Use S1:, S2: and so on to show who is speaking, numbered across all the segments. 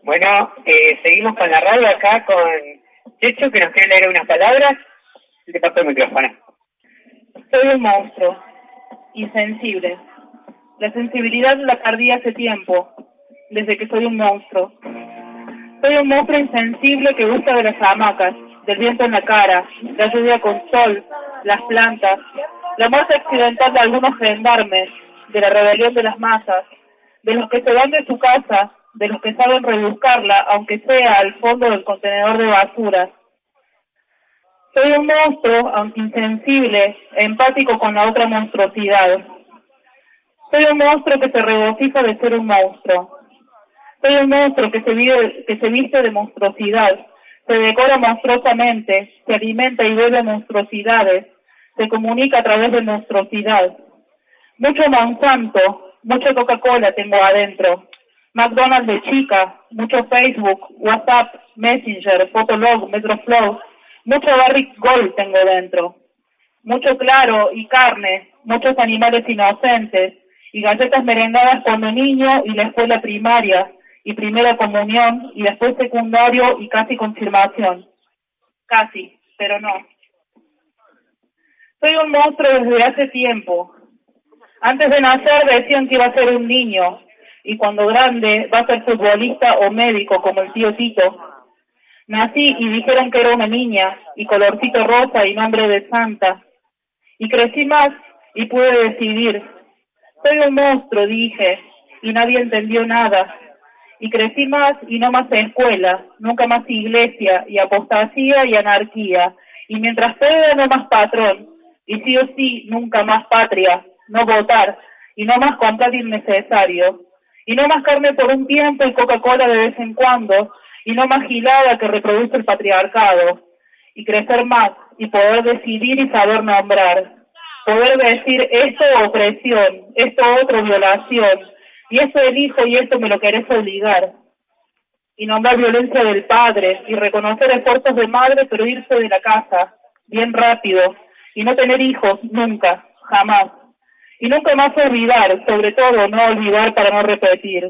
S1: Bueno, seguimos con la radio acá con Checho, que nos quiere leer unas palabras. Te paso el micrófono.
S2: Soy un monstruo, insensible. La sensibilidad la perdí hace tiempo, desde que soy un monstruo. Soy un monstruo insensible que gusta de las hamacas, del viento en la cara, la lluvia con sol, las plantas, la muerte accidental de algunos gendarmes, de la rebelión de las masas, de los que se van de su casa, de los que saben rebuscarla, aunque sea al fondo del contenedor de basura. Soy un monstruo, aunque insensible, empático con la otra monstruosidad. Soy un monstruo que se regocija de ser un monstruo. Soy un monstruo que se viste de monstruosidad, se decora monstruosamente, se alimenta y bebe monstruosidades, se comunica a través de monstruosidad. Mucho Monsanto, mucha Coca-Cola tengo adentro, McDonald's de chica, mucho Facebook, WhatsApp, Messenger, Fotolog, Metroflow, mucho Barrick Gold tengo dentro, mucho Claro y carne, muchos animales inocentes, y galletas merengadas cuando niño y la escuela primaria, y primera comunión, y después secundario y casi confirmación. Casi, pero no. Soy un monstruo desde hace tiempo. Antes de nacer decían que iba a ser un niño, y cuando grande va a ser futbolista o médico como el tío Tito. Nací y dijeron que era una niña, y colorcito rosa y nombre de santa. Y crecí más y pude decidir. Soy un monstruo, dije, y nadie entendió nada. Y crecí más y no más escuela, nunca más iglesia, y apostasía y anarquía. Y mientras pueda, no más patrón. Y sí o sí, nunca más patria, no votar, y no más comprar innecesario. Y no más carne por un tiempo y Coca-Cola de vez en cuando, y no más gilada que reproduce el patriarcado. Y crecer más, y poder decidir y saber nombrar. Poder decir esto opresión, esto otro violación, y esto elijo y esto me lo querés obligar. Y nombrar violencia del padre, y reconocer esfuerzos de madre, pero irse de la casa, bien rápido, y no tener hijos, nunca, jamás. Y nunca más olvidar, sobre todo no olvidar para no repetir.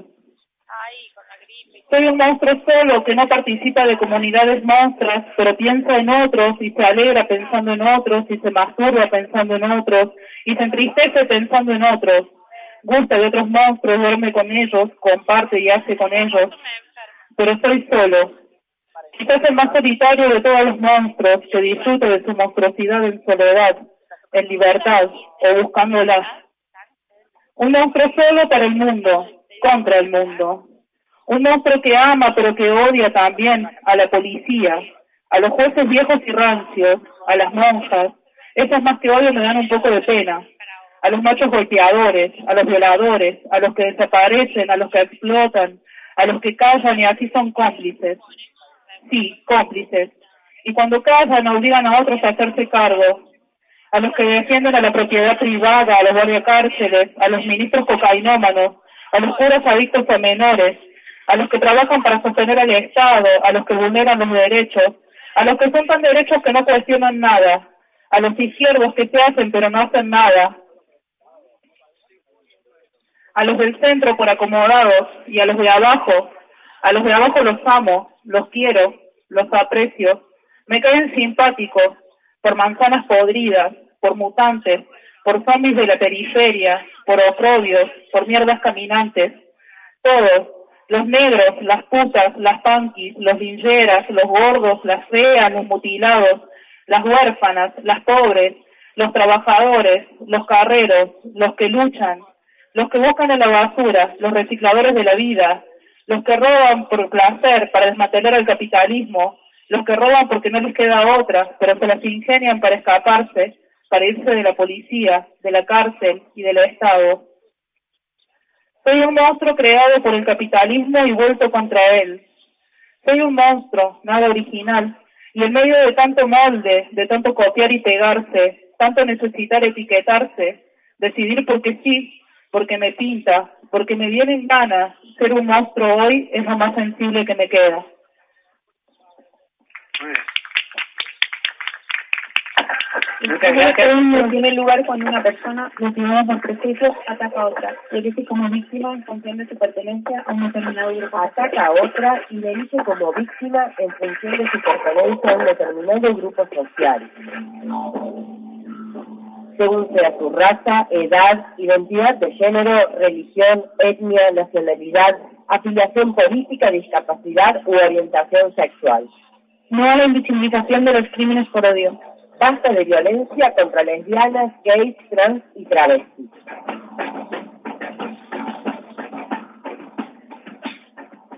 S2: Soy un monstruo solo que no participa de comunidades monstruas, pero piensa en otros y se alegra pensando en otros y se masturba pensando en otros y se entristece pensando en otros. Gusta de otros monstruos, duerme con ellos, comparte y hace con ellos, pero soy solo. Quizás el más solitario de todos los monstruos que disfruta de su monstruosidad en soledad, en libertad o buscándola. Un monstruo solo para el mundo, contra el mundo. Un monstruo que ama pero que odia también a la policía, a los jueces viejos y rancios, a las monjas. Esas más que odio me dan un poco de pena. A los machos golpeadores, a los violadores, a los que desaparecen, a los que explotan, a los que callan y así son cómplices. Sí, cómplices. Y cuando callan obligan a otros a hacerse cargo. A los que defienden a la propiedad privada, a los guardiacárceles, a los ministros cocainómanos, a los curas adictos a menores, a los que trabajan para sostener al Estado, a los que vulneran los derechos, a los que son tan derechos que no cuestionan nada, a los izquierdos que se hacen pero no hacen nada, a los del centro por acomodados y a los de abajo los amo, los quiero, los aprecio, me caen simpáticos, por manzanas podridas, por mutantes, por zombies de la periferia, por oprobios, por mierdas caminantes, todos, los negros, las putas, las punkis, los lingeras, los gordos, las feas, los mutilados, las huérfanas, las pobres, los trabajadores, los carreros, los que luchan, los que buscan en la basura, los recicladores de la vida, los que roban por placer para desmantelar el capitalismo, los que roban porque no les queda otra, pero se las ingenian para escaparse, para irse de la policía, de la cárcel y del Estado. Soy un monstruo creado por el capitalismo y vuelto contra él. Soy un monstruo, nada original, y en medio de tanto molde, de tanto copiar y pegarse, tanto necesitar etiquetarse, decidir porque sí, porque me pinta, porque me viene en gana, ser un monstruo hoy es lo más sensible que me queda.
S1: Muchas gracias.
S2: En primer lugar, cuando una persona, motivada por prejuicios, ataca a otra, y elige como víctima en función de su pertenencia a un determinado grupo.
S3: Ataca a otra y le elige como víctima en función de su pertenencia a un determinado grupo social, según sea su raza, edad, identidad de género, religión, etnia, nacionalidad, afiliación política, discapacidad u orientación sexual.
S2: No a la invisibilización de los crímenes por odio.
S3: Basta de violencia contra lesbianas, gays, trans y travestis.